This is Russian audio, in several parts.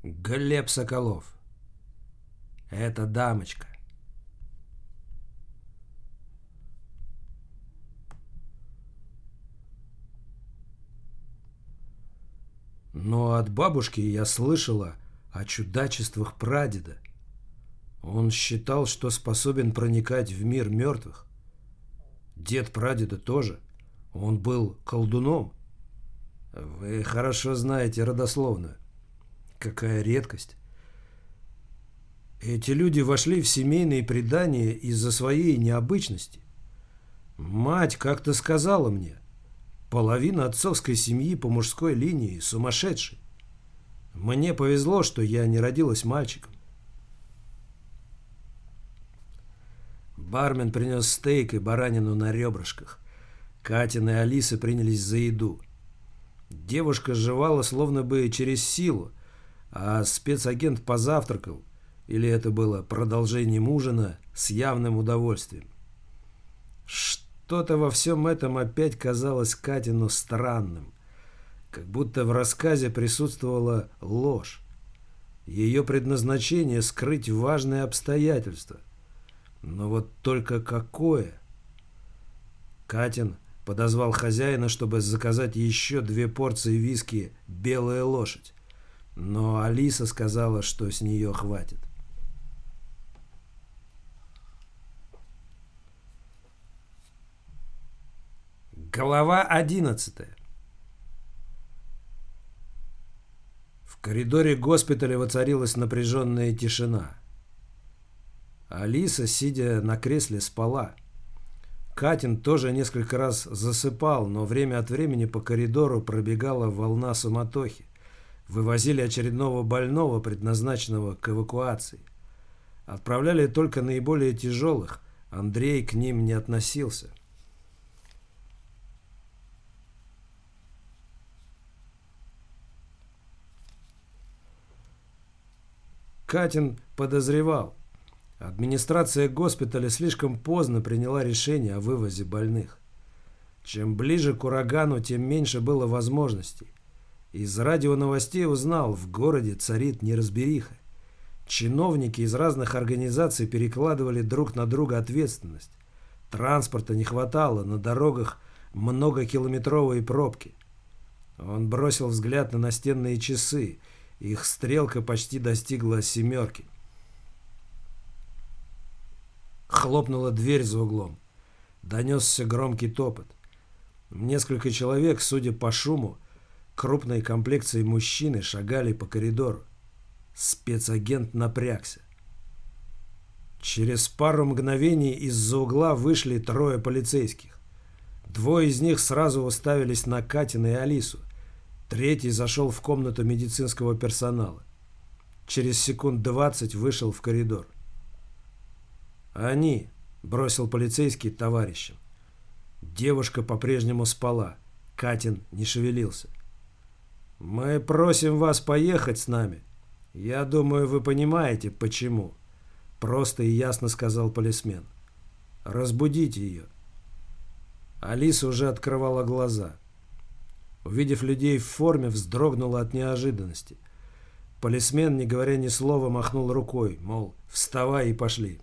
Глеб Соколов. Это дамочка. Но от бабушки я слышала о чудачествах прадеда. Он считал, что способен проникать в мир мертвых. Дед прадеда тоже. Он был колдуном. Вы хорошо знаете родословную. Какая редкость. Эти люди вошли в семейные предания из-за своей необычности. Мать как-то сказала мне, половина отцовской семьи по мужской линии сумасшедший. Мне повезло, что я не родилась мальчиком. Бармен принес стейк и баранину на ребрышках. Катя и Алиса принялись за еду. Девушка жевала словно бы через силу, а спецагент позавтракал, или это было продолжением ужина, с явным удовольствием. Что-то во всем этом опять казалось Катину странным, как будто в рассказе присутствовала ложь. Ее предназначение — скрыть важные обстоятельства. Но вот только какое? Катин подозвал хозяина, чтобы заказать еще 2 порции виски «Белая лошадь». Но Алиса сказала, что с нее хватит. Глава 11. В коридоре госпиталя воцарилась напряженная тишина. Алиса, сидя на кресле, спала. Катин тоже несколько раз засыпал, но время от времени по коридору пробегала волна суматохи. Вывозили очередного больного, предназначенного к эвакуации. Отправляли только наиболее тяжелых. Андрей к ним не относился. Катин подозревал. Администрация госпиталя слишком поздно приняла решение о вывозе больных. Чем ближе к урагану, тем меньше было возможностей. Из радионовостей узнал, в городе царит неразбериха. Чиновники из разных организаций перекладывали друг на друга ответственность. Транспорта не хватало, на дорогах многокилометровые пробки. Он бросил взгляд на настенные часы. Их стрелка почти достигла 7. Хлопнула дверь за углом. Донесся громкий топот. Несколько человек, судя по шуму, крупной комплекции мужчины шагали по коридору. Спецагент напрягся. Через пару мгновений из-за угла вышли 3 полицейских. 2 из них сразу уставились на Катина и Алису. 3 зашел в комнату медицинского персонала. Через секунд 20 вышел в коридор. «Они», — бросил полицейский товарищам. Девушка по-прежнему спала. Катин не шевелился. «Мы просим вас поехать с нами. Я думаю, вы понимаете, почему», — просто и ясно сказал полисмен. «Разбудите ее». Алиса уже открывала глаза. Увидев людей в форме, вздрогнула от неожиданности. Полисмен, не говоря ни слова, махнул рукой, мол, вставай и пошли.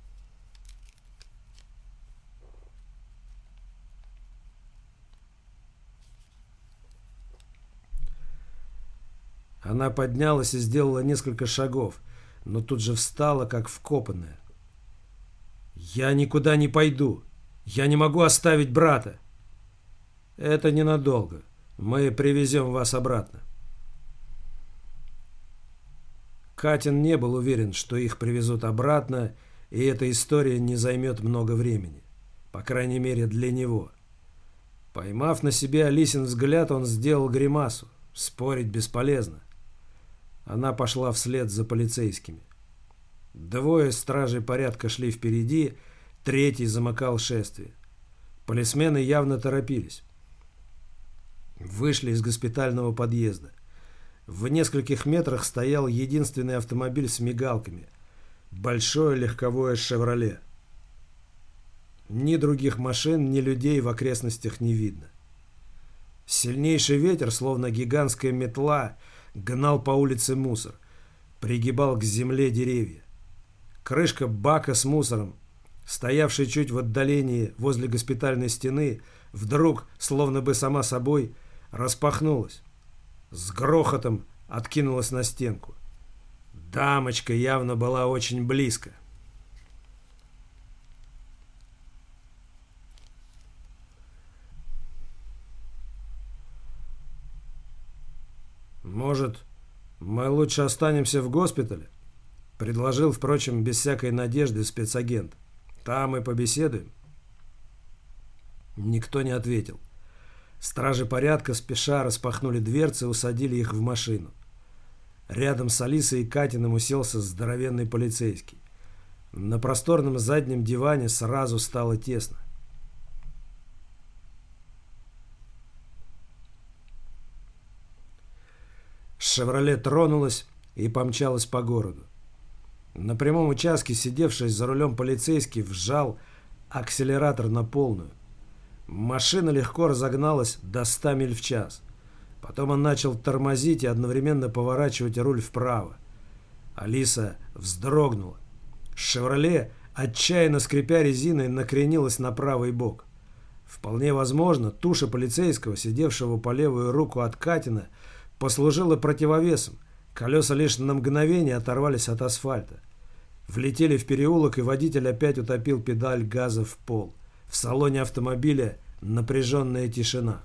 Она поднялась и сделала несколько шагов, но тут же встала, как вкопанная. «Я никуда не пойду. Я не могу оставить брата». «Это ненадолго. Мы привезем вас обратно». Катин не был уверен, что их привезут обратно, и эта история не займет много времени. По крайней мере, для него. Поймав на себе Алисин взгляд, он сделал гримасу. Спорить бесполезно. Она пошла вслед за полицейскими. 2 стражей порядка шли впереди, 3 замыкал шествие. Полисмены явно торопились. Вышли из госпитального подъезда. В нескольких метрах стоял единственный автомобиль с мигалками. Большое легковое «Шевроле». Ни других машин, ни людей в окрестностях не видно. Сильнейший ветер, словно гигантская метла, гнал по улице мусор. пригибал к земле деревья. Крышка бака с мусором, стоявшая чуть в отдалении возле госпитальной стены, вдруг, словно бы сама собой, распахнулась. С грохотом откинулась на стенку. Дамочка явно была очень близко. «Может, мы лучше останемся в госпитале?» — предложил, впрочем, без всякой надежды спецагент. «Там и побеседуем». Никто не ответил. Стражи порядка спеша распахнули дверцы и усадили их в машину. Рядом с Алисой и Катиным уселся здоровенный полицейский. На просторном заднем диване сразу стало тесно. «Шевроле» тронулась и помчалась по городу. На прямом участке сидевший за рулем полицейский вжал акселератор на полную. Машина легко разогналась до 100 миль в час. Потом он начал тормозить и одновременно поворачивать руль вправо. Алиса вздрогнула. «Шевроле», отчаянно скрипя резиной, накренилась на правый бок. Вполне возможно, туша полицейского, сидевшего по левую руку от Катина, послужила противовесом. Колеса лишь на мгновение оторвались от асфальта. Влетели в переулок, и водитель опять утопил педаль газа в пол. В салоне автомобиля напряженная тишина.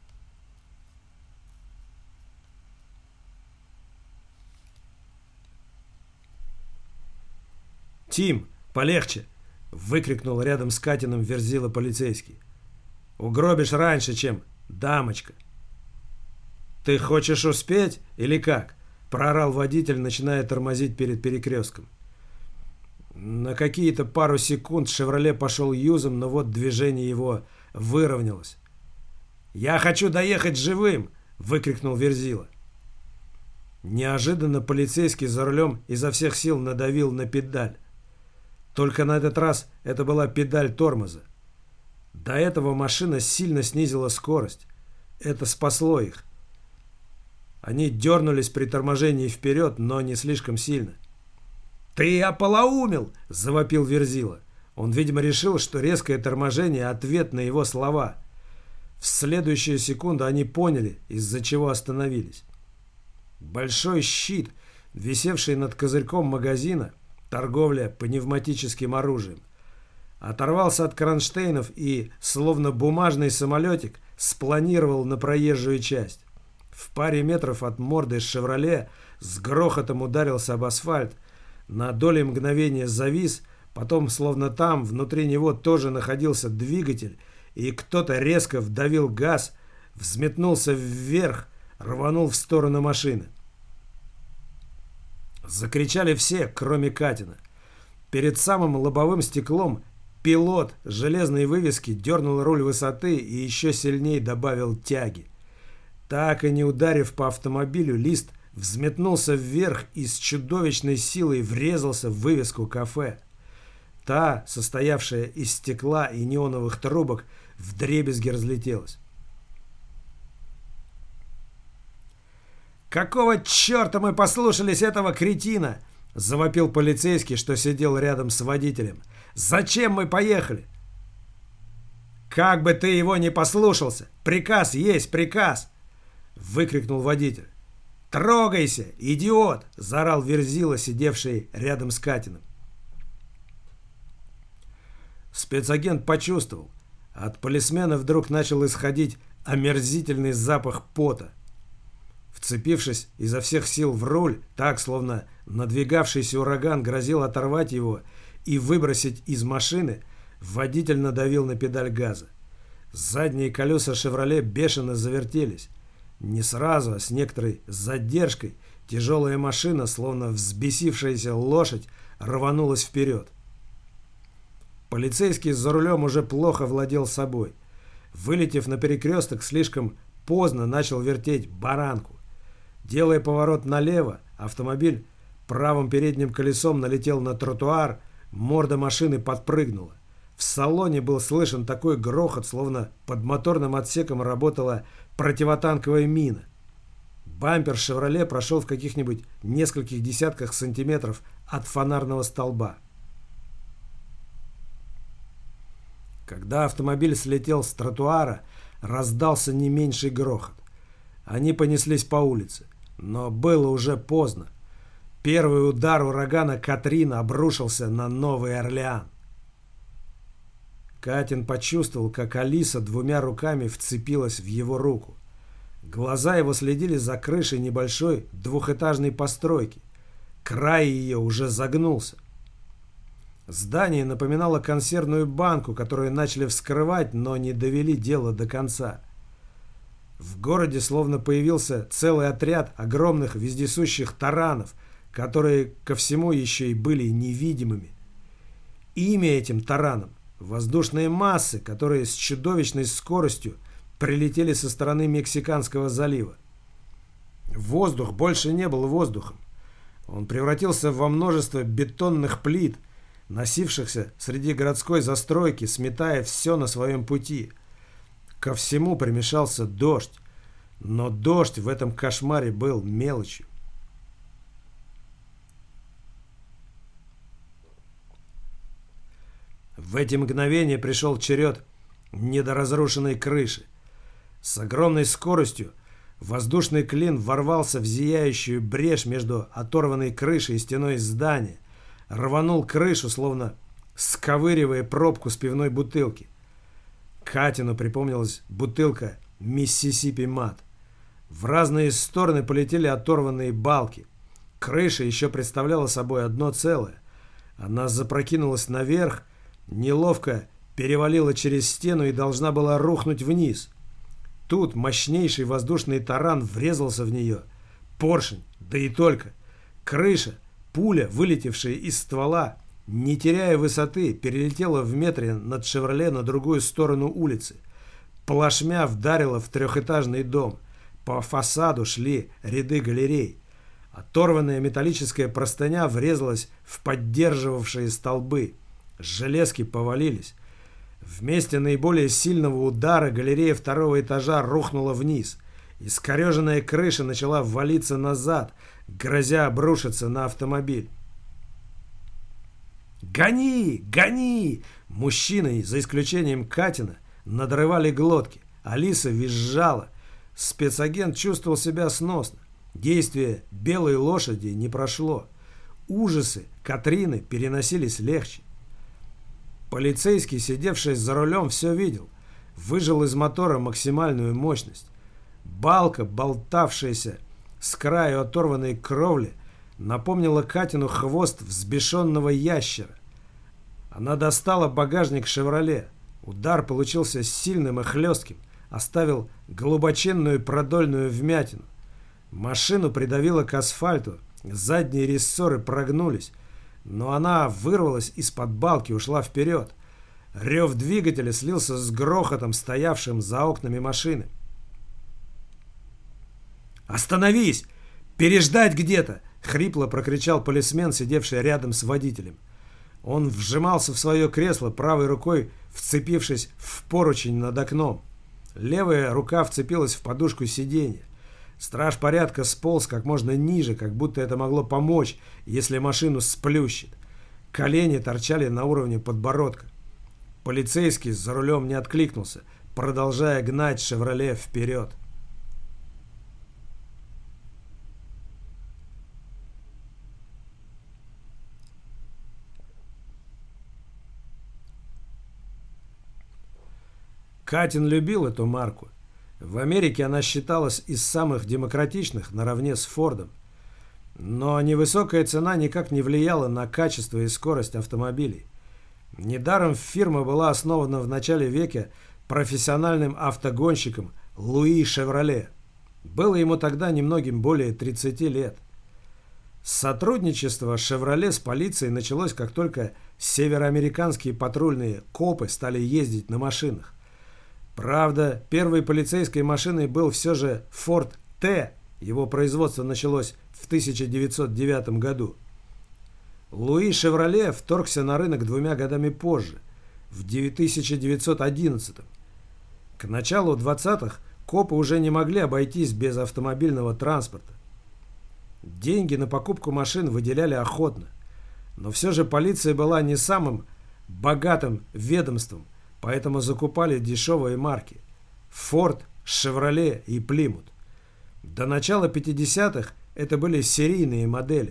«Тим, полегче!» — выкрикнул рядом с Катиным Верзила полицейский. «Угробишь раньше, чем дамочка!» «Ты хочешь успеть или как?» — проорал водитель, начиная тормозить перед перекрестком. На какие-то пару секунд «Шевроле» пошел юзом, но вот движение его выровнялось. «Я хочу доехать живым!» — выкрикнул Верзила. Неожиданно полицейский за рулем изо всех сил надавил на педаль. Только на этот раз это была педаль тормоза. До этого машина сильно снизила скорость. Это спасло их. Они дернулись при торможении вперед, но не слишком сильно. «Ты ополоумел!» – завопил Верзила. Он, видимо, решил, что резкое торможение – ответ на его слова. В следующую секунду они поняли, из-за чего остановились. Большой щит, висевший над козырьком магазина, торговля пневматическим оружием, оторвался от кронштейнов и, словно бумажный самолетик, спланировал на проезжую часть. В паре метров от морды «Шевроле» с грохотом ударился об асфальт, на доли мгновения завис, потом, словно там, внутри него тоже находился двигатель, и кто-то резко вдавил газ, взметнулся вверх, рванул в сторону машины. Закричали все, кроме Катина. Перед самым лобовым стеклом пилот железной вывески дернул руль высоты и еще сильнее добавил тяги. Так и не ударив по автомобилю, лист взметнулся вверх и с чудовищной силой врезался в вывеску кафе. Та, состоявшая из стекла и неоновых трубок, вдребезги разлетелась. «Какого черта мы послушались этого кретина?» – завопил полицейский, что сидел рядом с водителем. «Зачем мы поехали?» «Как бы ты его не послушался! Приказ есть приказ!» – выкрикнул водитель. «Трогайся, идиот!» – заорал Верзила, сидевший рядом с Катиным. Спецагент почувствовал. От полисмена вдруг начал исходить омерзительный запах пота. Вцепившись изо всех сил в руль, так, словно надвигавшийся ураган грозил оторвать его и выбросить из машины, водитель надавил на педаль газа. Задние колеса «Шевроле» бешено завертелись. Не сразу, а с некоторой задержкой тяжелая машина, словно взбесившаяся лошадь, рванулась вперед. Полицейский за рулем уже плохо владел собой. Вылетев на перекресток, слишком поздно начал вертеть баранку. Делая поворот налево, автомобиль правым передним колесом налетел на тротуар, морда машины подпрыгнула. В салоне был слышен такой грохот, словно под моторным отсеком работала противотанковая мина. Бампер «Шевроле» прошел в каких-нибудь нескольких десятках сантиметров от фонарного столба. Когда автомобиль слетел с тротуара, раздался не меньший грохот. Они понеслись по улице, но было уже поздно. Первый удар урагана Катрина обрушился на Новый Орлеан. Катин почувствовал, как Алиса двумя руками вцепилась в его руку. Глаза его следили за крышей небольшой двухэтажной постройки. Край ее уже загнулся. Здание напоминало консервную банку, которую начали вскрывать, но не довели дело до конца. В городе словно появился целый отряд огромных вездесущих таранов, которые ко всему еще и были невидимыми. Имя этим таранам — воздушные массы, которые с чудовищной скоростью прилетели со стороны Мексиканского залива. Воздух больше не был воздухом. Он превратился во множество бетонных плит, носившихся среди городской застройки, сметая все на своем пути. Ко всему примешался дождь, но дождь в этом кошмаре был мелочью. В эти мгновения пришел черед недоразрушенной крыши. С огромной скоростью воздушный клин ворвался в зияющую брешь между оторванной крышей и стеной здания, рванул крышу, словно сковыривая пробку с пивной бутылки. Катину припомнилась бутылка «Миссисипи Мат». В разные стороны полетели оторванные балки. Крыша еще представляла собой одно целое. Она запрокинулась наверх, неловко перевалила через стену и должна была рухнуть вниз. Тут мощнейший воздушный таран врезался в нее. Поршень, да и только. Крыша, пуля, вылетевшая из ствола, не теряя высоты, перелетела в метре над «Шевроле» на другую сторону улицы. Плашмя вдарила в трехэтажный дом. По фасаду шли ряды галерей. Оторванная металлическая простыня врезалась в поддерживавшие столбы. Железки повалились. В месте наиболее сильного удара галерея второго этажа рухнула вниз. Искореженная крыша начала валиться назад, грозя обрушиться на автомобиль. «Гони! Гони!» Мужчины, за исключением Катина, надрывали глотки. Алиса визжала. Спецагент чувствовал себя сносно. Действие белой лошади не прошло. Ужасы Катрины переносились легче. Полицейский, сидевший за рулем, все видел. Выжал из мотора максимальную мощность. Балка, болтавшаяся с краю оторванной кровли, напомнила Катину хвост взбешенного ящера. Она достала багажник «Шевроле». Удар получился сильным и хлестким, оставил глубоченную продольную вмятину. Машину придавило к асфальту, задние рессоры прогнулись, но она вырвалась из-под балки и ушла вперед. Рев двигателя слился с грохотом, стоявшим за окнами машины. «Остановись! Переждать где-то!» — хрипло прокричал полисмен, сидевший рядом с водителем. Он вжимался в свое кресло, правой рукой вцепившись в поручень над окном. Левая рука вцепилась в подушку сиденья. Страж порядка сполз как можно ниже, как будто это могло помочь, если машину сплющит. Колени торчали на уровне подбородка. Полицейский за рулем не откликнулся, продолжая гнать «Шевроле» вперед. Катин любил эту марку. В Америке она считалась из самых демократичных наравне с Фордом. Но невысокая цена никак не влияла на качество и скорость автомобилей. Недаром фирма была основана в начале века профессиональным автогонщиком Луи Шевроле. Было ему тогда немногим более 30 лет. Сотрудничество «Шевроле» с полицией началось, как только североамериканские патрульные копы стали ездить на машинах. Правда, первой полицейской машиной был все же Ford T. Его производство началось в 1909 году. Луи Шевроле вторгся на рынок 2 годами позже, в 1911. К началу 20-х копы уже не могли обойтись без автомобильного транспорта. Деньги на покупку машин выделяли охотно, но все же полиция была не самым богатым ведомством, поэтому закупали дешевые марки – Ford, Chevrolet и Plymouth. До начала 50-х это были серийные модели.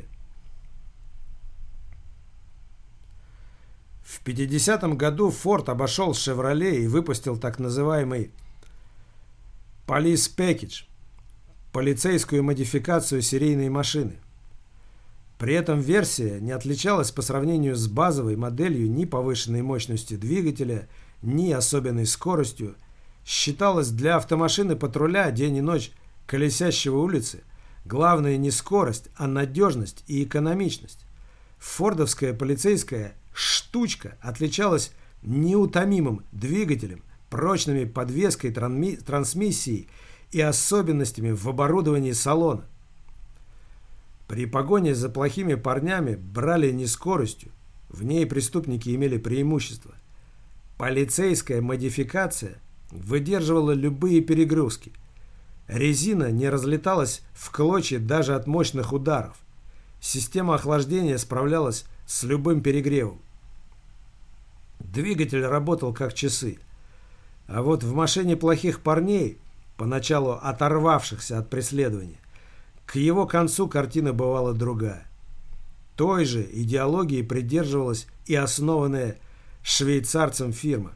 В 50-м году Ford обошел Chevrolet и выпустил так называемый Police Package – полицейскую модификацию серийной машины. При этом версия не отличалась по сравнению с базовой моделью ни повышенной мощностью двигателя, ни особенной скоростью. Считалось для автомашины патруля день и ночь колесящего улицы главное не скорость, а надежность и экономичность. Фордовская полицейская штучка отличалась неутомимым двигателем, прочными подвеской трансмиссии и особенностями в оборудовании салона. При погоне за плохими парнями брали не скоростью, в ней преступники имели преимущество. Полицейская модификация выдерживала любые перегрузки. Резина не разлеталась в клочья даже от мощных ударов. Система охлаждения справлялась с любым перегревом. Двигатель работал как часы. А вот в машине плохих парней, поначалу оторвавшихся от преследования, к его концу картина бывала другая. Той же идеологии придерживалась и основанная швейцарцем фирма.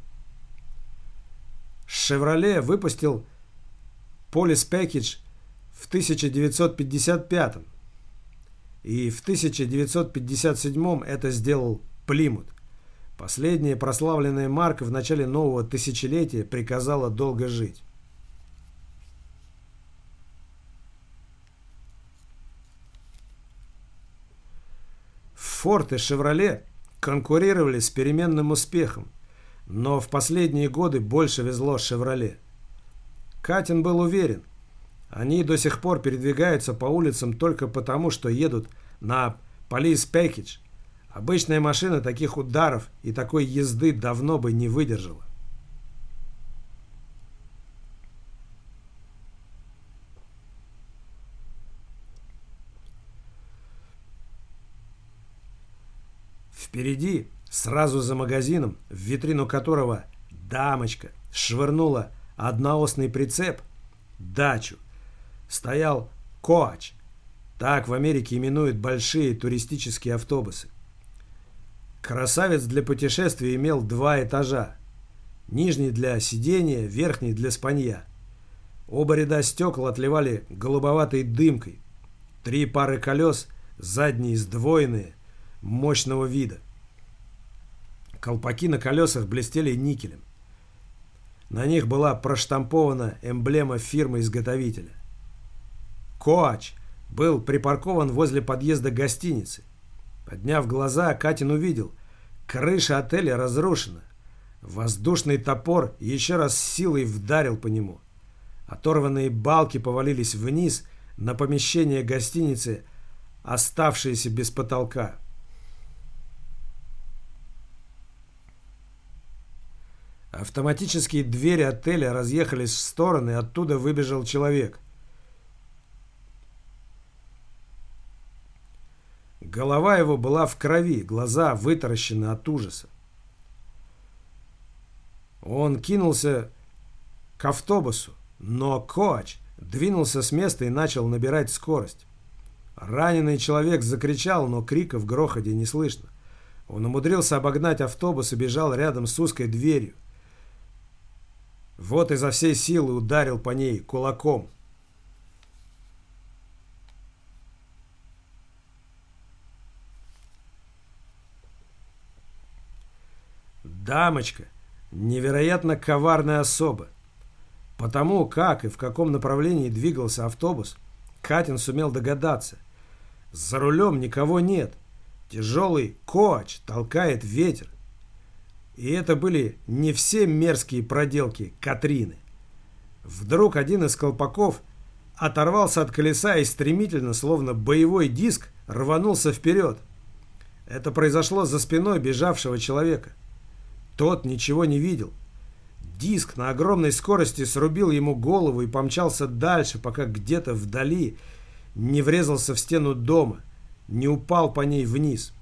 Chevrolet выпустил Police Package в 1955 и в 1957 это сделал Plymouth. Последняя прославленная марка в начале нового тысячелетия приказала долго жить. Ford и Chevrolet конкурировали с переменным успехом, но в последние годы больше везло Chevrolet. Катин был уверен, они до сих пор передвигаются по улицам только потому, что едут на Police Package. Обычная машина таких ударов и такой езды давно бы не выдержала. Впереди, сразу за магазином, в витрину которого дамочка швырнула одноосный прицеп, дачу, стоял коач. Так в Америке именуют большие туристические автобусы. Красавец для путешествий имел 2 этажа. Нижний для сидения, верхний для спанья. Оба ряда стекол отливали голубоватой дымкой. 3 пары колес, задние сдвоенные, мощного вида. Колпаки на колесах блестели никелем. На них была проштампована эмблема фирмы-изготовителя. Коач был припаркован возле подъезда гостиницы. Подняв глаза, Катин увидел, крыша отеля разрушена. Воздушный топор еще раз с силой вдарил по нему. Оторванные балки повалились вниз на помещение гостиницы, оставшиеся без потолка. Автоматические двери отеля разъехались в стороны, оттуда выбежал человек. Голова его была в крови, глаза вытаращены от ужаса. Он кинулся к автобусу, но коач двинулся с места и начал набирать скорость. Раненый человек закричал, но крика в грохоте не слышно. Он умудрился обогнать автобус и бежал рядом с узкой дверью. Вот изо всей силы ударил по ней кулаком. Дамочка – невероятно коварная особа. Потому как и в каком направлении двигался автобус, Катин сумел догадаться. За рулем никого нет. Тяжелый коач толкает ветер. И это были не все мерзкие проделки Катрины. Вдруг один из колпаков оторвался от колеса и стремительно, словно боевой диск, рванулся вперед. Это произошло за спиной бежавшего человека. Тот ничего не видел. Диск на огромной скорости срубил ему голову и помчался дальше, пока где-то вдали не врезался в стену дома, не упал по ней вниз.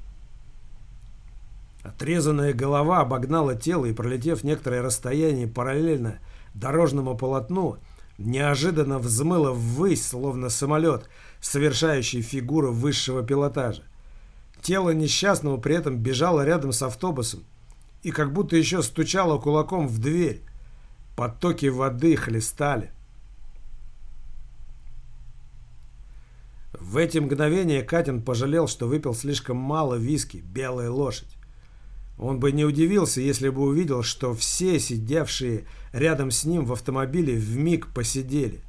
Отрезанная голова обогнала тело и, пролетев некоторое расстояние параллельно дорожному полотну, неожиданно взмыла ввысь, словно самолет, совершающий фигуру высшего пилотажа. Тело несчастного при этом бежало рядом с автобусом и как будто еще стучало кулаком в дверь. Потоки воды хлестали. В эти мгновения Катин пожалел, что выпил слишком мало виски «Белая лошадь». Он бы не удивился, если бы увидел, что все сидевшие рядом с ним в автомобиле вмиг посидели.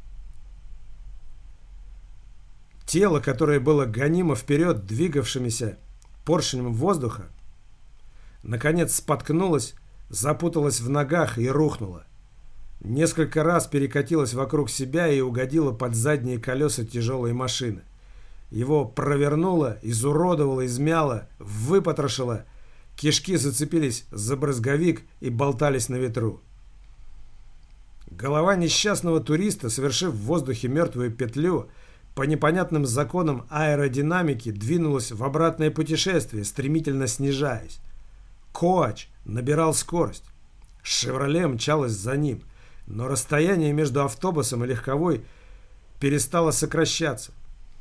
Тело, которое было гонимо вперед двигавшимися поршнем воздуха, наконец споткнулось, запуталось в ногах и рухнуло. Несколько раз перекатилось вокруг себя и угодило под задние колеса тяжелой машины. Его провернуло, изуродовало, измяло, выпотрошило. Кишки зацепились за брызговик и болтались на ветру. Голова несчастного туриста, совершив в воздухе мертвую петлю, по непонятным законам аэродинамики двинулась в обратное путешествие, стремительно снижаясь. Коач набирал скорость. «Шевроле» мчалась за ним, но расстояние между автобусом и легковой перестало сокращаться.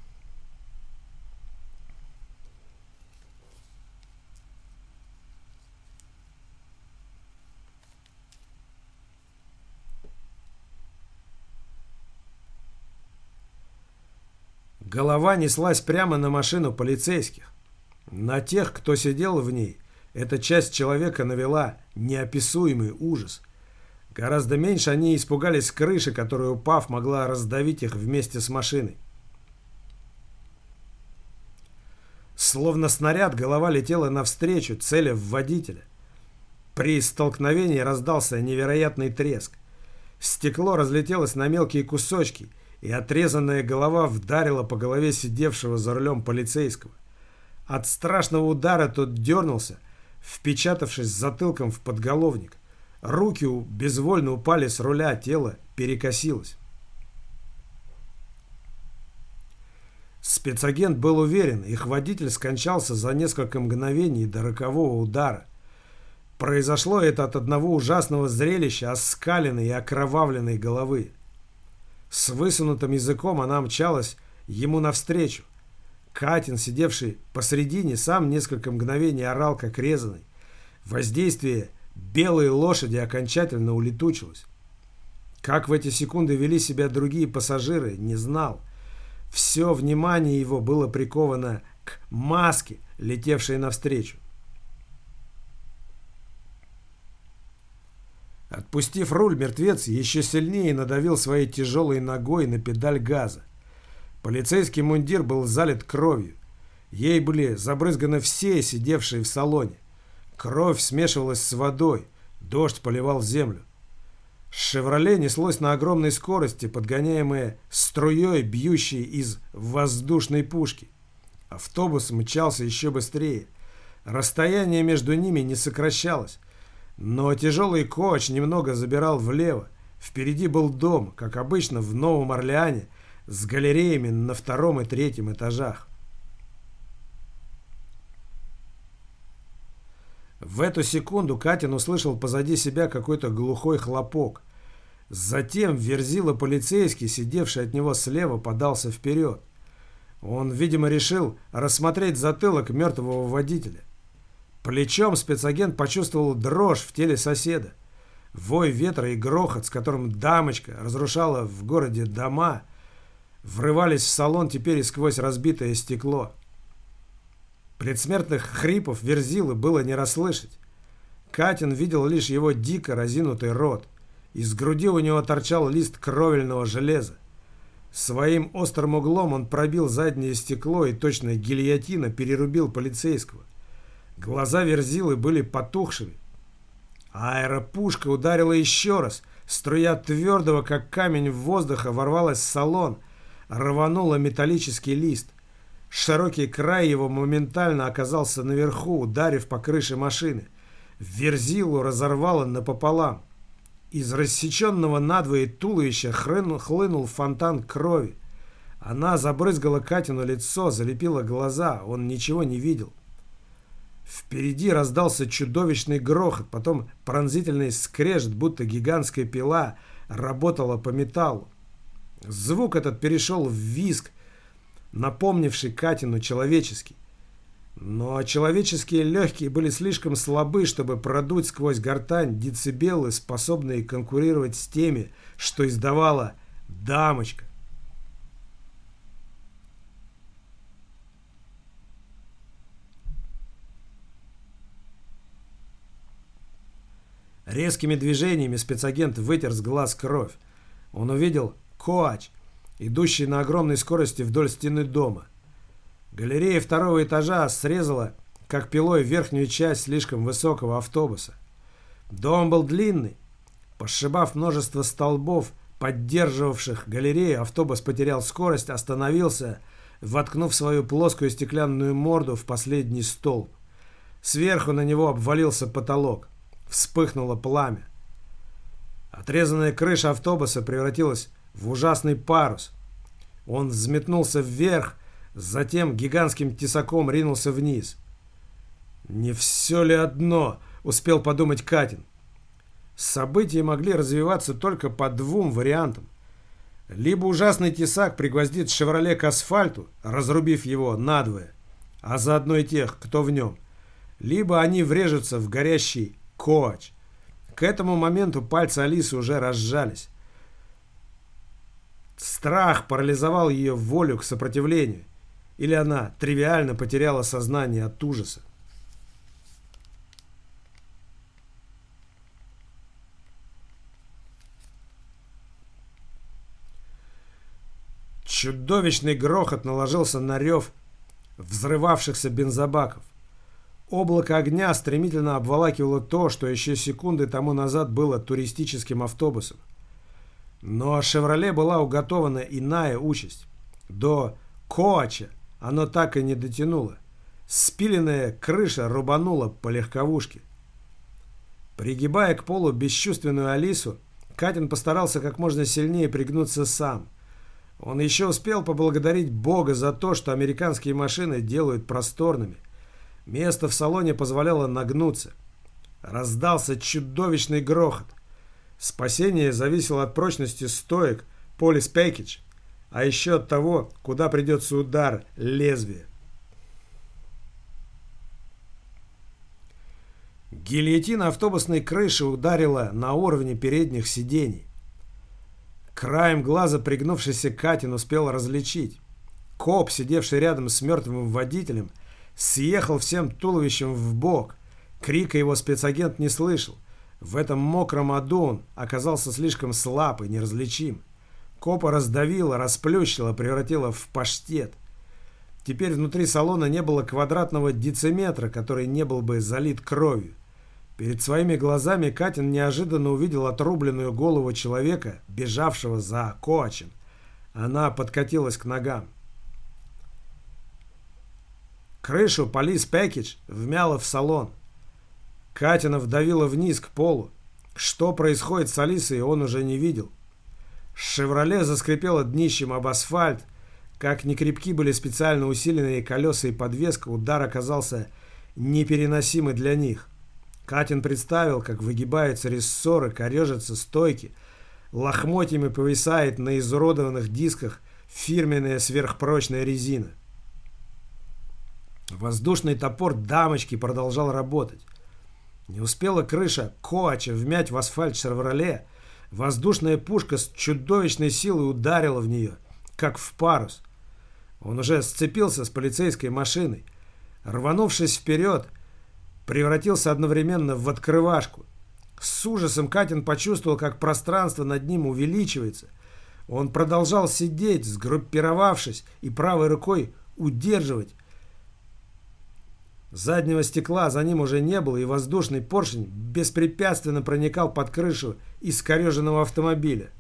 Голова неслась прямо на машину полицейских. На тех, кто сидел в ней, эта часть человека навела неописуемый ужас. Гораздо меньше они испугались крыши, которая, упав, могла раздавить их вместе с машиной. Словно снаряд, голова летела навстречу, целя в водителя. При столкновении раздался невероятный треск. Стекло разлетелось на мелкие кусочки, и отрезанная голова вдарила по голове сидевшего за рулем полицейского. От страшного удара тот дернулся, впечатавшись затылком в подголовник. Руки безвольно упали с руля, тело перекосилось. Спецагент был уверен, их водитель скончался за несколько мгновений до рокового удара. Произошло это от одного ужасного зрелища оскаленной и окровавленной головы. С высунутым языком она мчалась ему навстречу. Катин, сидевший посредине, сам несколько мгновений орал, как резаный. Воздействие белой лошади окончательно улетучилось. Как в эти секунды вели себя другие пассажиры, не знал. Все внимание его было приковано к маске, летевшей навстречу. Отпустив руль, мертвец еще сильнее надавил своей тяжелой ногой на педаль газа. Полицейский мундир был залит кровью. Ей были забрызганы все сидевшие в салоне. Кровь смешивалась с водой, дождь поливал землю. «Шевроле» неслось на огромной скорости, подгоняемое струей, бьющей из воздушной пушки. Автобус мчался еще быстрее. Расстояние между ними не сокращалось. Но тяжелый коач немного забирал влево. Впереди был дом, как обычно в Новом Орлеане, с галереями на 2 и 3 этажах. В эту секунду Катин услышал позади себя какой-то глухой хлопок. Затем верзила полицейский, сидевший от него слева, подался вперед. Он, видимо, решил рассмотреть затылок мертвого водителя. Плечом спецагент почувствовал дрожь в теле соседа. Вой ветра и грохот, с которым дамочка разрушала в городе дома, врывались в салон теперь и сквозь разбитое стекло. Предсмертных хрипов Верзилы было не расслышать. Катин видел лишь его дико разинутый рот. Из груди у него торчал лист кровельного железа. Своим острым углом он пробил заднее стекло и точно гильотина перерубил полицейского. Глаза Верзилы были потухшими. Аэропушка ударила еще раз. Струя твердого, как камень, воздуха ворвалась в салон, рванула металлический лист. Широкий край его моментально оказался наверху, ударив по крыше машины. Верзилу разорвало напополам. Из рассеченного надвое туловища хлынул фонтан крови. Она забрызгала Катину лицо, залепила глаза, он ничего не видел. Впереди раздался чудовищный грохот, потом пронзительный скрежет, будто гигантская пила работала по металлу. Звук этот перешел в визг, напомнивший Катину человеческий. Но человеческие легкие были слишком слабы, чтобы продуть сквозь гортань децибелы, способные конкурировать с теми, что издавала дамочка. Резкими движениями спецагент вытер с глаз кровь. Он увидел коач, идущий на огромной скорости вдоль стены дома. Галерея второго этажа срезала, как пилой, верхнюю часть слишком высокого автобуса. Дом был длинный. Пошибав множество столбов, поддерживавших галерею, автобус потерял скорость, остановился, воткнув свою плоскую стеклянную морду в последний столб. Сверху на него обвалился потолок. Вспыхнуло пламя. Отрезанная крыша автобуса превратилась в ужасный парус. Он взметнулся вверх, затем гигантским тесаком ринулся вниз. «Не все ли одно?» — успел подумать Катин. События могли развиваться только по двум вариантам. Либо ужасный тесак пригвоздит «Шевроле» к асфальту, разрубив его надвое, а заодно и тех, кто в нем. Либо они врежутся в горящий коач. К этому моменту пальцы Алисы уже разжались. Страх парализовал ее волю к сопротивлению. Или она тривиально потеряла сознание от ужаса. Чудовищный грохот наложился на рев взрывавшихся бензобаков. Облако огня стремительно обволакивало то, что еще секунды тому назад было туристическим автобусом. Но «Шевроле» была уготована иная участь. До коача оно так и не дотянуло. Спиленная крыша рубанула по легковушке. Пригибая к полу бесчувственную Алису, Катин постарался как можно сильнее пригнуться сам. Он еще успел поблагодарить Бога за то, что американские машины делают просторными. Место в салоне позволяло нагнуться. Раздался чудовищный грохот. Спасение зависело от прочности стоек Police Package, а еще от того, куда придется удар лезвия. Гильотина автобусной крыши ударила на уровне передних сидений. Краем глаза пригнувшийся Катин успел различить. Коп, сидевший рядом с мертвым водителем, съехал всем туловищем в бок. Крика его спецагент не слышал. В этом мокром аду он оказался слишком слаб и неразличим. Копа раздавило, расплющило, превратило в паштет. Теперь внутри салона не было квадратного дециметра, который не был бы залит кровью. Перед своими глазами Катин неожиданно увидел отрубленную голову человека, бежавшего за коачем. Она подкатилась к ногам. Крышу Police Package вмяло в салон. Катина вдавила вниз к полу. Что происходит с Алисой, он уже не видел. «Шевроле» заскрипело днищем об асфальт. Как ни крепки были специально усиленные колеса и подвеска, удар оказался непереносимый для них. Катин представил, как выгибаются рессоры, корежатся стойки, лохмотьями повисает на изуродованных дисках фирменная сверхпрочная резина. Воздушный топор дамочки продолжал работать. Не успела крыша коача вмять в асфальт «Шевроле», воздушная пушка с чудовищной силой ударила в нее, как в парус. Он уже сцепился с полицейской машиной. Рванувшись вперед, превратился одновременно в открывашку. С ужасом Катин почувствовал, как пространство над ним увеличивается. Он продолжал сидеть, сгруппировавшись, и правой рукой удерживать. Заднего стекла за ним уже не было, и воздушный поршень беспрепятственно проникал под крышу искореженного автомобиля.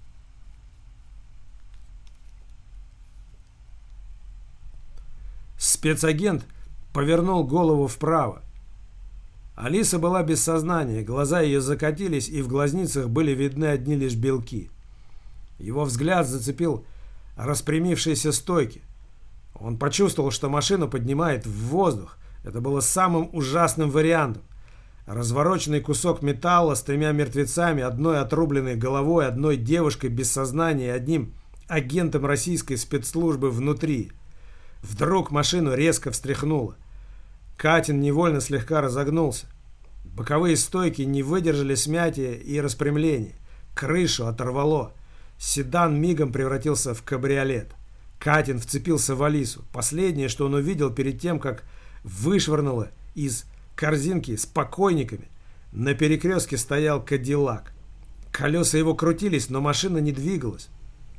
С Спецагент повернул голову вправо. Алиса была без сознания, глаза ее закатились, и в глазницах были видны одни лишь белки. Его взгляд зацепил распрямившиеся стойки. Он почувствовал, что машину поднимает в воздух. Это было самым ужасным вариантом. Развороченный кусок металла с 3 мертвецами, одной отрубленной головой, одной девушкой без сознания и одним агентом российской спецслужбы внутри. Вдруг машину резко встряхнуло. Катин невольно слегка разогнулся. Боковые стойки не выдержали смятия и распрямления. Крышу оторвало. Седан мигом превратился в кабриолет. Катин вцепился в Алису. Последнее, что он увидел перед тем, как вышвырнуло из корзинки с покойниками, на перекрестке стоял Кадиллак. Колеса его крутились, но машина не двигалась.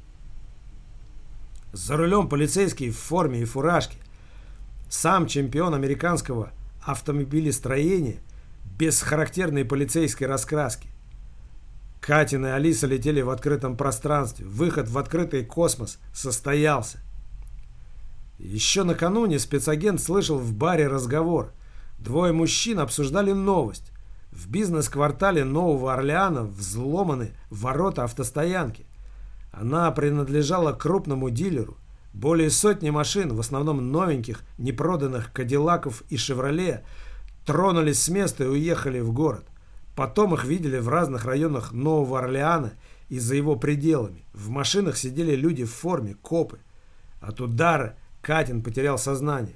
За рулем полицейский в форме и фуражке. Сам чемпион американского автомобилестроения без характерной полицейской раскраски. Катин и Алиса летели в открытом пространстве. Выход в открытый космос состоялся. Еще накануне спецагент слышал в баре разговор. 2 мужчин обсуждали новость. В бизнес-квартале Нового Орлеана взломаны ворота автостоянки. Она принадлежала крупному дилеру. Более сотни машин, в основном новеньких, непроданных Кадиллаков и Шевроле, тронулись с места и уехали в город. Потом их видели в разных районах Нового Орлеана и за его пределами. В машинах сидели люди в форме, копы. От удара Катин потерял сознание.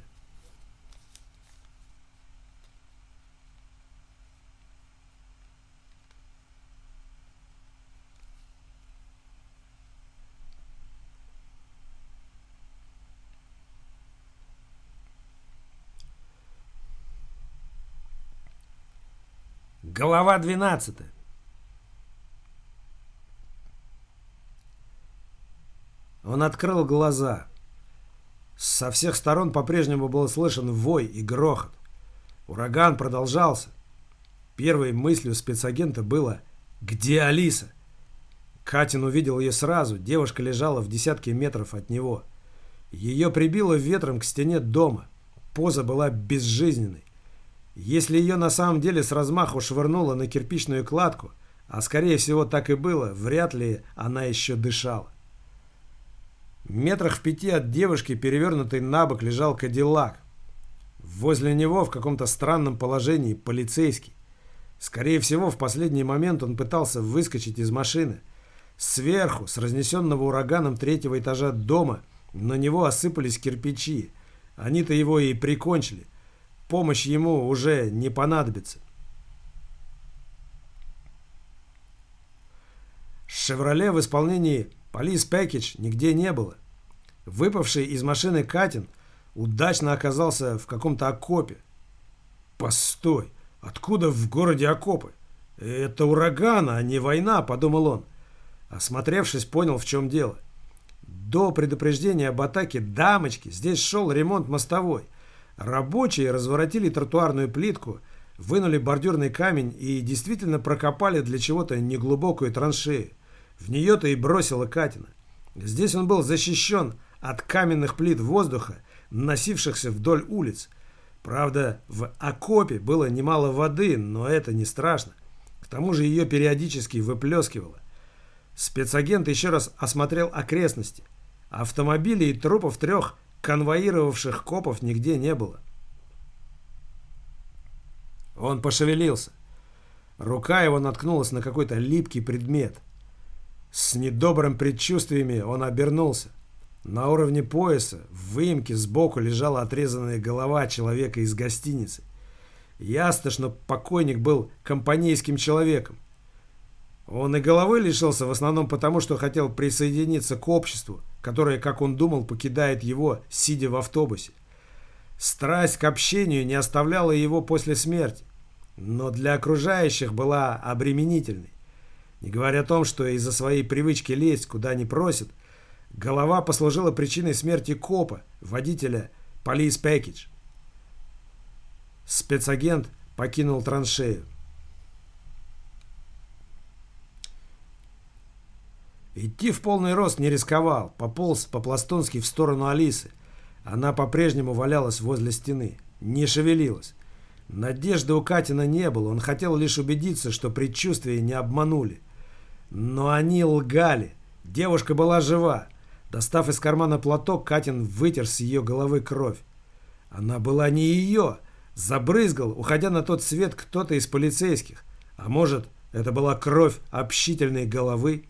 Глава 12. Он открыл глаза. Со всех сторон по-прежнему был слышен вой и грохот. Ураган продолжался. Первой мыслью спецагента было: «Где Алиса?». Катин увидел ее сразу. Девушка лежала в десятке метров от него. Ее прибило ветром к стене дома. Поза была безжизненной. Если ее на самом деле с размаху швырнуло на кирпичную кладку, а скорее всего так и было, вряд ли она еще дышала. Метрах в 5 от девушки, перевернутый на бок, лежал Кадиллак. Возле него в каком-то странном положении полицейский. Скорее всего, в последний момент он пытался выскочить из машины. Сверху, с разнесенного ураганом 3-го этажа дома, на него осыпались кирпичи. Они-то его и прикончили. Помощь ему уже не понадобится. «Шевроле» в исполнении «Police Package» нигде не было. Выпавший из машины Катин удачно оказался в каком-то окопе. «Постой, откуда в городе окопы? Это ураган, а не война», — подумал он. Осмотревшись, понял, в чем дело. До предупреждения об атаке «Дамочки» здесь шел ремонт мостовой. Рабочие разворотили тротуарную плитку, вынули бордюрный камень и действительно прокопали для чего-то неглубокую траншею. В нее-то и бросило Катина. Здесь он был защищен от каменных плит воздуха, носившихся вдоль улиц. Правда, в окопе было немало воды, но это не страшно. К тому же ее периодически выплескивало. Спецагент еще раз осмотрел окрестности. Автомобилей и трупов 3 конвоировавших копов нигде не было. Он пошевелился. Рука его наткнулась на какой-то липкий предмет. С недобрым предчувствиями он обернулся. На уровне пояса в выемке сбоку лежала отрезанная голова человека из гостиницы. Ясно, что покойник был компанейским человеком. Он и головы лишился в основном потому, что хотел присоединиться к обществу, которое, как он думал, покидает его, сидя в автобусе. Страсть к общению не оставляла его после смерти, но для окружающих была обременительной. Не говоря о том, что из-за своей привычки лезть куда не просят, голова послужила причиной смерти копа, водителя Police Package. Спецагент покинул траншею. Идти в полный рост не рисковал, пополз по-пластунски в сторону Алисы. Она по-прежнему валялась возле стены, не шевелилась. Надежды у Катина не было, он хотел лишь убедиться, что предчувствия не обманули. Но они лгали. Девушка была жива. Достав из кармана платок, Катин вытер с ее головы кровь. Она была не ее. Забрызгал, уходя на тот свет, кто-то из полицейских. А может, это была кровь общительной головы?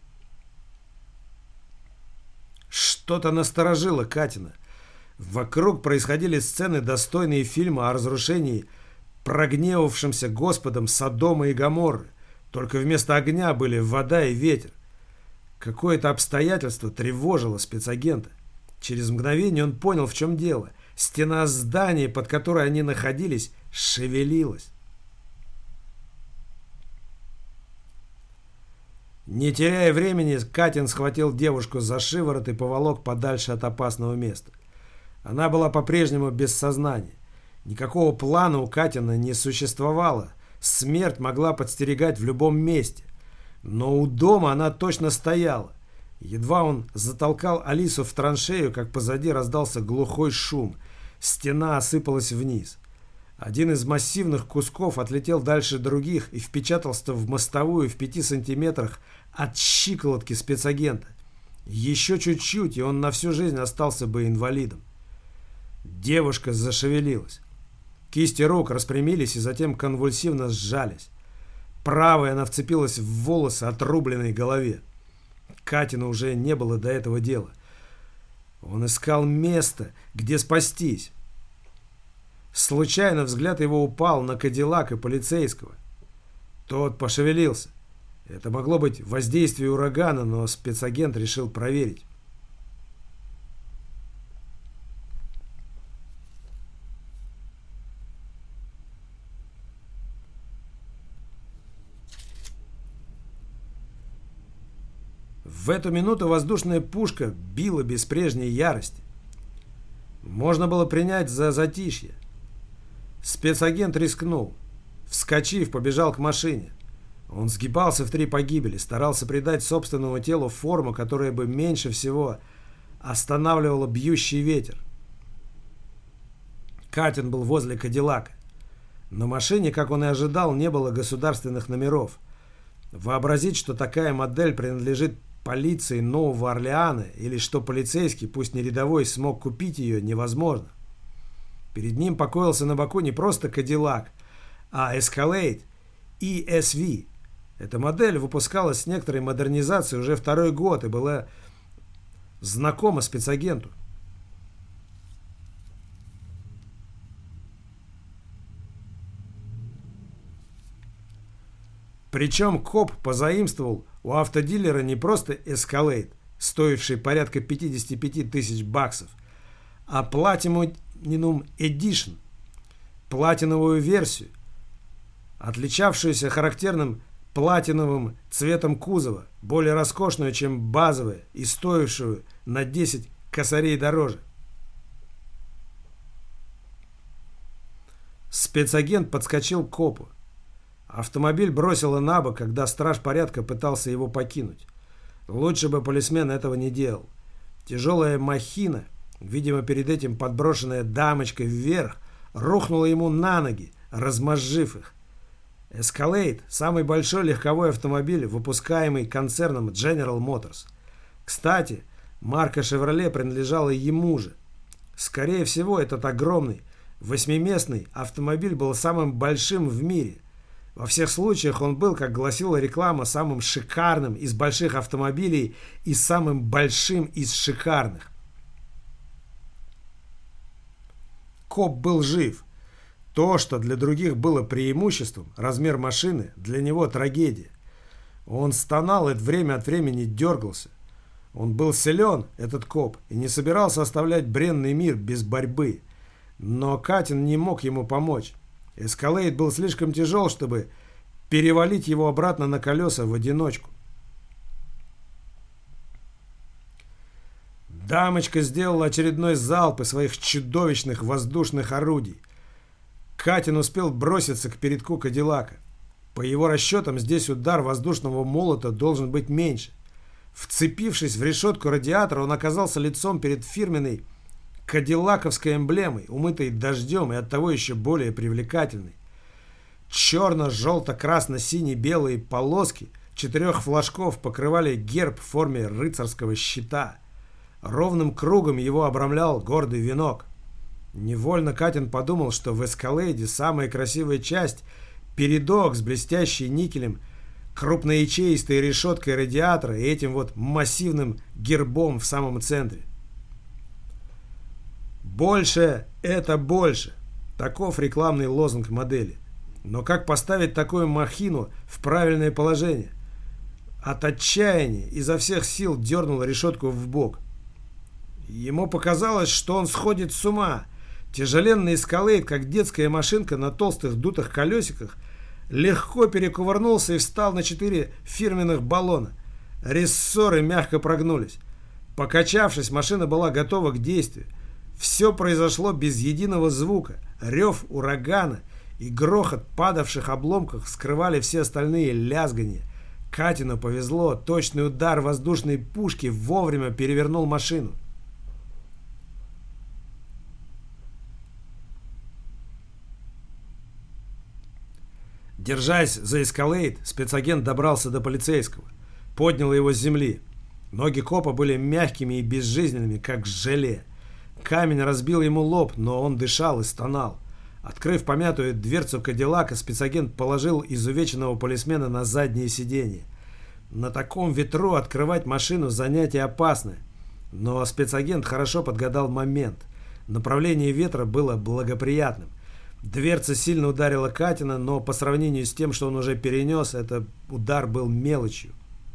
Что-то насторожило Катина. Вокруг происходили сцены, достойные фильма о разрушении прогневавшимся Господом Содома и Гоморры. Только вместо огня были вода и ветер. Какое-то обстоятельство тревожило спецагента. Через мгновение он понял, в чем дело. Стена здания, под которой они находились, шевелилась. Не теряя времени, Катин схватил девушку за шиворот и поволок подальше от опасного места. Она была по-прежнему без сознания. Никакого плана у Катина не существовало. Смерть могла подстерегать в любом месте. Но у дома она точно стояла. Едва он затолкал Алису в траншею, как позади раздался глухой шум. Стена осыпалась вниз. Один из массивных кусков отлетел дальше других и впечатался в мостовую в 5 сантиметрах от щиколотки спецагента. Еще чуть-чуть, и он на всю жизнь остался бы инвалидом. Девушка зашевелилась. Кисти рук распрямились и затем конвульсивно сжались. Правой она вцепилась в волосы отрубленной голове. Катину уже не было до этого дела. Он искал место, где спастись. Случайно взгляд его упал на Кадиллак и полицейского. Тот пошевелился. Это могло быть воздействие урагана, но спецагент решил проверить. В эту минуту воздушная пушка била без прежней ярости. Можно было принять за затишье. Спецагент рискнул. Вскочив, побежал к машине. Он сгибался в 3 погибели, старался придать собственному телу форму, которая бы меньше всего останавливала бьющий ветер. Катин был возле Кадиллака. На машине, как он и ожидал, не было государственных номеров. Вообразить, что такая модель принадлежит полиции Нового Орлеана или что полицейский, пусть не рядовой, смог купить ее, невозможно. Перед ним покоился на боку не просто Кадиллак, а Escalade ESV. Эта модель выпускалась с некоторой модернизацией уже 2-й год и была знакома спецагенту. Причем коп позаимствовал у автодилера не просто Escalade, стоивший порядка 55 тысяч баксов, а Platinum Edition, платиновую версию, отличавшуюся характерным платиновым цветом кузова, более роскошную, чем базовая, и стоившую на 10 косарей дороже. Спецагент подскочил к копу. Автомобиль бросило на бок, когда страж порядка пытался его покинуть. Лучше бы полисмен этого не делал. Тяжелая махина, видимо, перед этим подброшенная дамочкой вверх, рухнула ему на ноги, размозжив их. Escalade – самый большой легковой автомобиль, выпускаемый концерном General Motors. Кстати, марка Chevrolet принадлежала ему же. Скорее всего, этот огромный 8-местный автомобиль был самым большим в мире. Во всех случаях он был, как гласила реклама, самым шикарным из больших автомобилей и самым большим из шикарных. Коп был жив. То, что для других было преимуществом, размер машины, для него трагедия. Он стонал и время от времени дергался. Он был силен, этот коп, и не собирался оставлять бренный мир без борьбы. Но Катин не мог ему помочь. Escalade был слишком тяжел, чтобы перевалить его обратно на колеса в одиночку. Дамочка сделала очередной залп из своих чудовищных воздушных орудий. Катин успел броситься к передку Кадиллака. По его расчетам, здесь удар воздушного молота должен быть меньше. Вцепившись в решетку радиатора, он оказался лицом перед фирменной кадиллаковской эмблемой, умытой дождем и оттого еще более привлекательной. Черно-желто-красно-сине-белые полоски 4 флажков покрывали герб в форме рыцарского щита. Ровным кругом его обрамлял гордый венок. Невольно Катин подумал, что в Эскалейде самая красивая часть – передок с блестящей никелем, крупноячеистой решеткой радиатора и этим вот массивным гербом в самом центре. «Больше – это больше» – таков рекламный лозунг модели. Но как поставить такую махину в правильное положение? От отчаяния изо всех сил дернул решетку вбок. Ему показалось, что он сходит с ума. Тяжеленный Эскалейд, как детская машинка на толстых дутых колесиках, легко перекувырнулся и встал на 4 фирменных баллона. Рессоры мягко прогнулись. Покачавшись, машина была готова к действию. Все произошло без единого звука. Рев урагана и грохот падавших обломков скрывали все остальные лязгания. Катину повезло. Точный удар воздушной пушки вовремя перевернул машину. Держась за Эскалейд, спецагент добрался до полицейского. Поднял его с земли. Ноги копа были мягкими и безжизненными, как желе. Камень разбил ему лоб, но он дышал и стонал. Открыв помятую дверцу Кадиллака, спецагент положил изувеченного полисмена на заднее сиденье. На таком ветру открывать машину занятие опасное. Но спецагент хорошо подгадал момент. Направление ветра было благоприятным. Дверца сильно ударила Катина, но по сравнению с тем, что он уже перенес, этот удар был мелочью.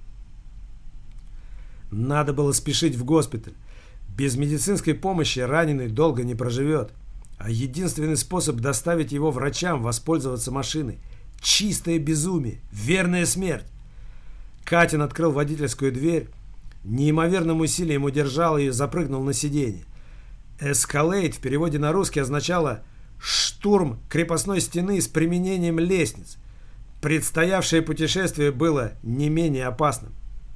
Надо было спешить в госпиталь. Без медицинской помощи раненый долго не проживет. А единственный способ доставить его врачам – воспользоваться машиной. Чистое безумие, верная смерть. Катин открыл водительскую дверь, неимоверным усилием удержал ее и запрыгнул на сиденье. «Эскалейд» в переводе на русский означало «штурм крепостной стены с применением лестниц». Предстоявшее путешествие было не менее опасным.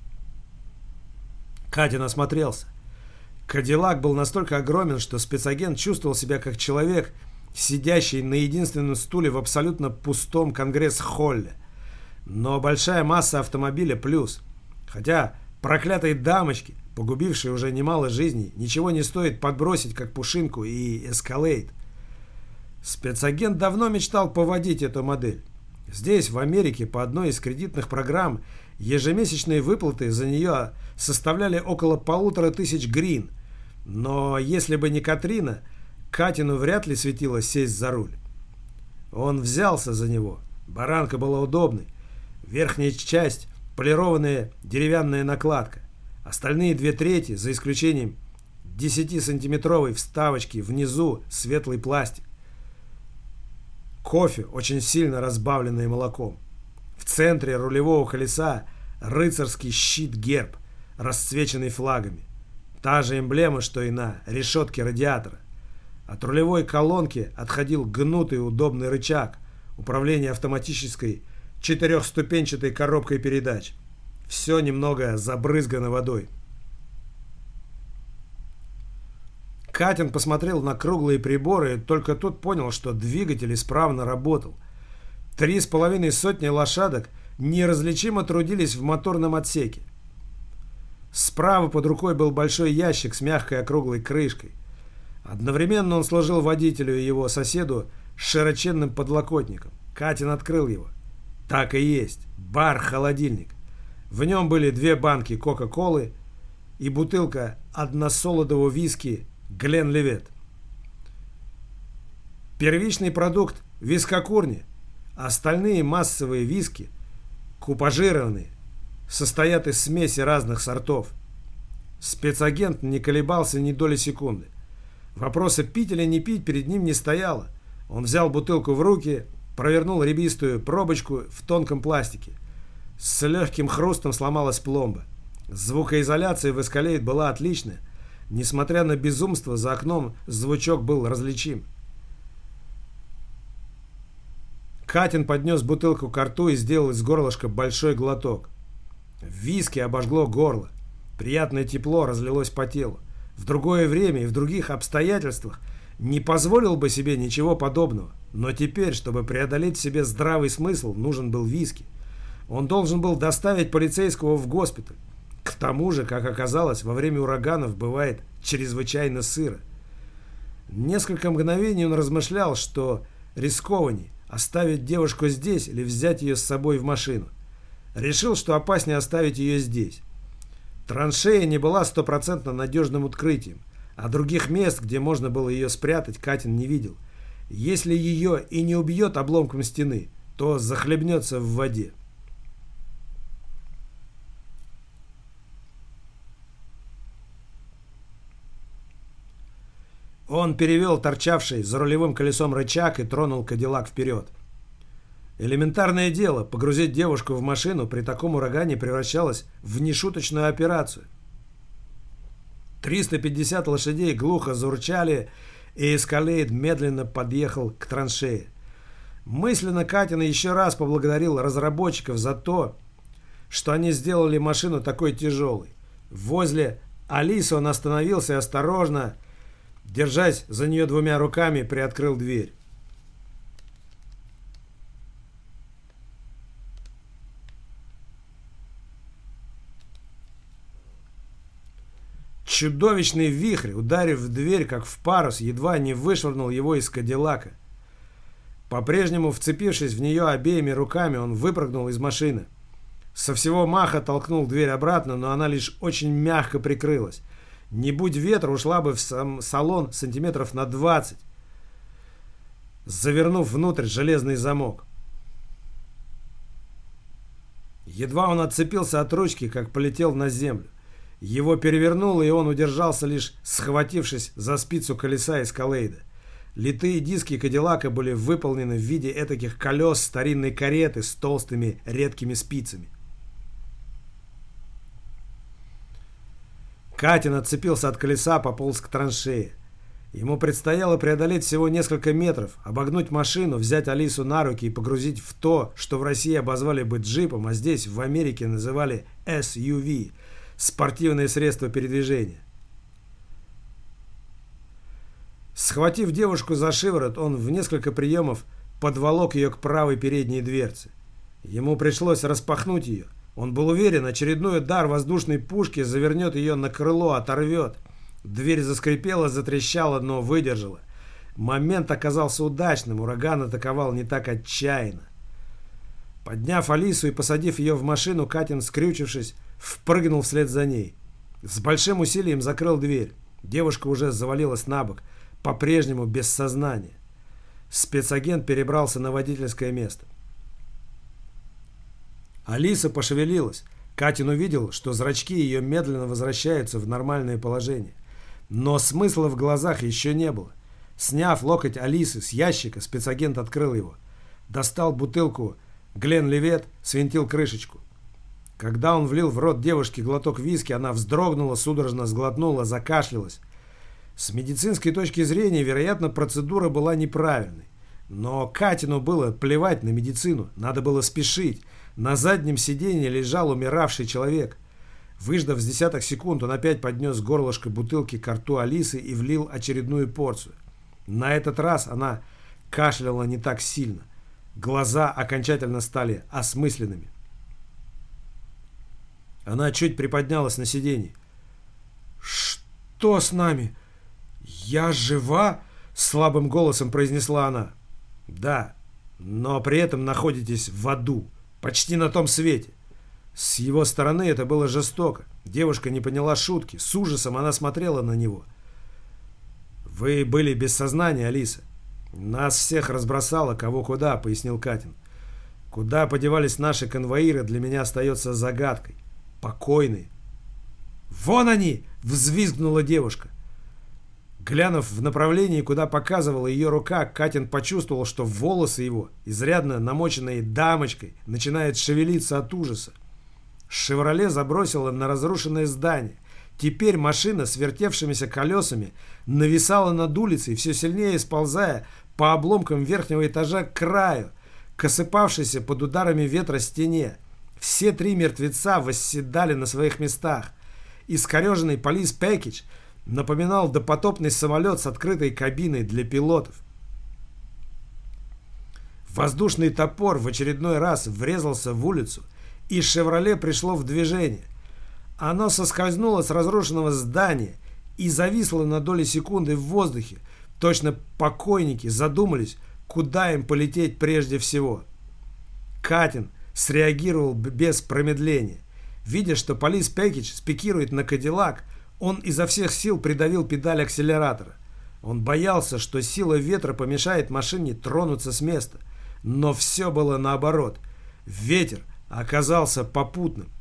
Катин осмотрелся. Кадиллак был настолько огромен, что спецагент чувствовал себя как человек, сидящий на единственном стуле в абсолютно пустом конгресс-холле. Но большая масса автомобиля плюс. Хотя проклятой дамочке, погубившей уже немало жизней, ничего не стоит подбросить, как пушинку и Эскалейд. Спецагент давно мечтал поводить эту модель. Здесь, в Америке, по одной из кредитных программ, ежемесячные выплаты за нее составляли около 1500 грин. Но если бы не Катрина, Катину вряд ли светило сесть за руль. Он взялся за него. Баранка была удобной. Верхняя часть – полированная деревянная накладка. Остальные 2/3, за исключением 10-сантиметровой вставочки, внизу светлый пластик. Кофе, очень сильно разбавленное молоком. В центре рулевого колеса рыцарский щит-герб, расцвеченный флагами. Та же эмблема, что и на решетке радиатора. От рулевой колонки отходил гнутый удобный рычаг управления автоматической 4-ступенчатой коробкой передач. Все немного забрызгано водой. Катин посмотрел на круглые приборы и только тут понял, что двигатель исправно работал. 3,5 сотни лошадок неразличимо трудились в моторном отсеке. Справа под рукой был большой ящик с мягкой округлой крышкой. Одновременно он служил водителю и его соседу широченным подлокотником. Катин открыл его. Так и есть. Бар-холодильник. В нем были 2 банки Кока-Колы и бутылка односолодового виски Гленливет. Первичный продукт – вискокурни. Остальные массовые виски, купажированные, состоят из смеси разных сортов. Спецагент не колебался ни доли секунды. Вопроса пить или не пить перед ним не стояло. Он взял бутылку в руки, провернул ребистую пробочку в тонком пластике. С легким хрустом сломалась пломба. Звукоизоляция в Эскалейд была отличная. Несмотря на безумство, за окном звучок был различим. Катин поднес бутылку к рту и сделал из горлышка большой глоток. Виски обожгло горло. Приятное тепло разлилось по телу. В другое время и в других обстоятельствах не позволил бы себе ничего подобного. Но теперь, чтобы преодолеть в себе здравый смысл, нужен был виски. Он должен был доставить полицейского в госпиталь. К тому же, как оказалось, во время ураганов бывает чрезвычайно сыро. Несколько мгновений он размышлял, что рискованней оставить девушку здесь или взять ее с собой в машину. Решил, что опаснее оставить ее здесь. Траншея не была стопроцентно надежным открытием, а других мест, где можно было ее спрятать, Катин не видел. Если ее и не убьет обломком стены, то захлебнется в воде. Он перевел торчавший за рулевым колесом рычаг и тронул Кадиллак вперед. Элементарное дело, погрузить девушку в машину при таком урагане превращалось в нешуточную операцию. 350 лошадей глухо заурчали, и Эскалейд медленно подъехал к траншее. Мысленно Катин еще раз поблагодарил разработчиков за то, что они сделали машину такой тяжелой. Возле Алисы он остановился и осторожно, держась за нее двумя руками, приоткрыл дверь. Чудовищный вихрь, ударив в дверь, как в парус, едва не вышвырнул его из Кадиллака. По-прежнему вцепившись в нее обеими руками, он выпрыгнул из машины. Со всего маха толкнул дверь обратно, но она лишь очень мягко прикрылась. Не будь ветра, ушла бы в салон сантиметров на 20, завернув внутрь железный замок. Едва он отцепился от ручки, как полетел на землю. Его перевернуло, и он удержался, лишь схватившись за спицу колеса Эскалейда. Литые диски Кадиллака были выполнены в виде этаких колес старинной кареты с толстыми редкими спицами. Катин отцепился от колеса, пополз к траншее. Ему предстояло преодолеть всего несколько метров, обогнуть машину, взять Алису на руки и погрузить в то, что в России обозвали бы джипом, а здесь, в Америке, называли SUV – спортивное средство передвижения. Схватив девушку за шиворот, он в несколько приемов подволок ее к правой передней дверце. Ему пришлось распахнуть ее. Он был уверен, очередной удар воздушной пушки завернет ее на крыло, оторвет. Дверь заскрипела, затрещала, но выдержала. Момент оказался удачным, ураган атаковал не так отчаянно. Подняв Алису и посадив ее в машину, Катин, скрючившись, впрыгнул вслед за ней. С большим усилием закрыл дверь. Девушка уже завалилась на бок, по-прежнему без сознания. Спецагент перебрался на водительское место. Алиса пошевелилась. Катин увидел, что зрачки ее медленно возвращаются в нормальное положение. Но смысла в глазах еще не было. Сняв локоть Алисы с ящика, спецагент открыл его. Достал бутылку Гленливет, свинтил крышечку. Когда он влил в рот девушке глоток виски, она вздрогнула, судорожно сглотнула, закашлялась. С медицинской точки зрения, вероятно, процедура была неправильной. Но Катину было плевать на медицину, надо было спешить. На заднем сиденье лежал умиравший человек. Выждав с десяток секунд, он опять поднес горлышко бутылки к рту Алисы и влил очередную порцию. На этот раз она кашляла не так сильно. Глаза окончательно стали осмысленными. Она чуть приподнялась на сиденье. «Что с нами? Я жива?» — слабым голосом произнесла она. «Да, но при этом находитесь в аду, почти на том свете». С его стороны это было жестоко. Девушка не поняла шутки. С ужасом она смотрела на него. «Вы были без сознания, Алиса. Нас всех разбросало, кого куда», — пояснил Катин. «Куда подевались наши конвоиры, для меня остается загадкой. Покойные». «Вон они!» — взвизгнула девушка. Глянув в направлении, куда показывала ее рука, Катин почувствовал, что волосы его, изрядно намоченные дамочкой, начинают шевелиться от ужаса. «Шевроле» забросило на разрушенное здание. Теперь машина с вертевшимися колесами нависала над улицей, все сильнее сползая по обломкам верхнего этажа к краю, к осыпавшейся под ударами ветра стене. Все три мертвеца восседали на своих местах. Искореженный полис-пэкидж напоминал допотопный самолет с открытой кабиной для пилотов. Воздушный топор в очередной раз врезался в улицу, и «Шевроле» пришло в движение. Оно соскользнуло с разрушенного здания и зависло на доли секунды в воздухе. Точно покойники задумались, куда им полететь прежде всего. Катин среагировал без промедления. Видя, что Police Package спикирует на Кадиллак, он изо всех сил придавил педаль акселератора. Он боялся, что сила ветра помешает машине тронуться с места. Но все было наоборот. Ветер оказался попутным.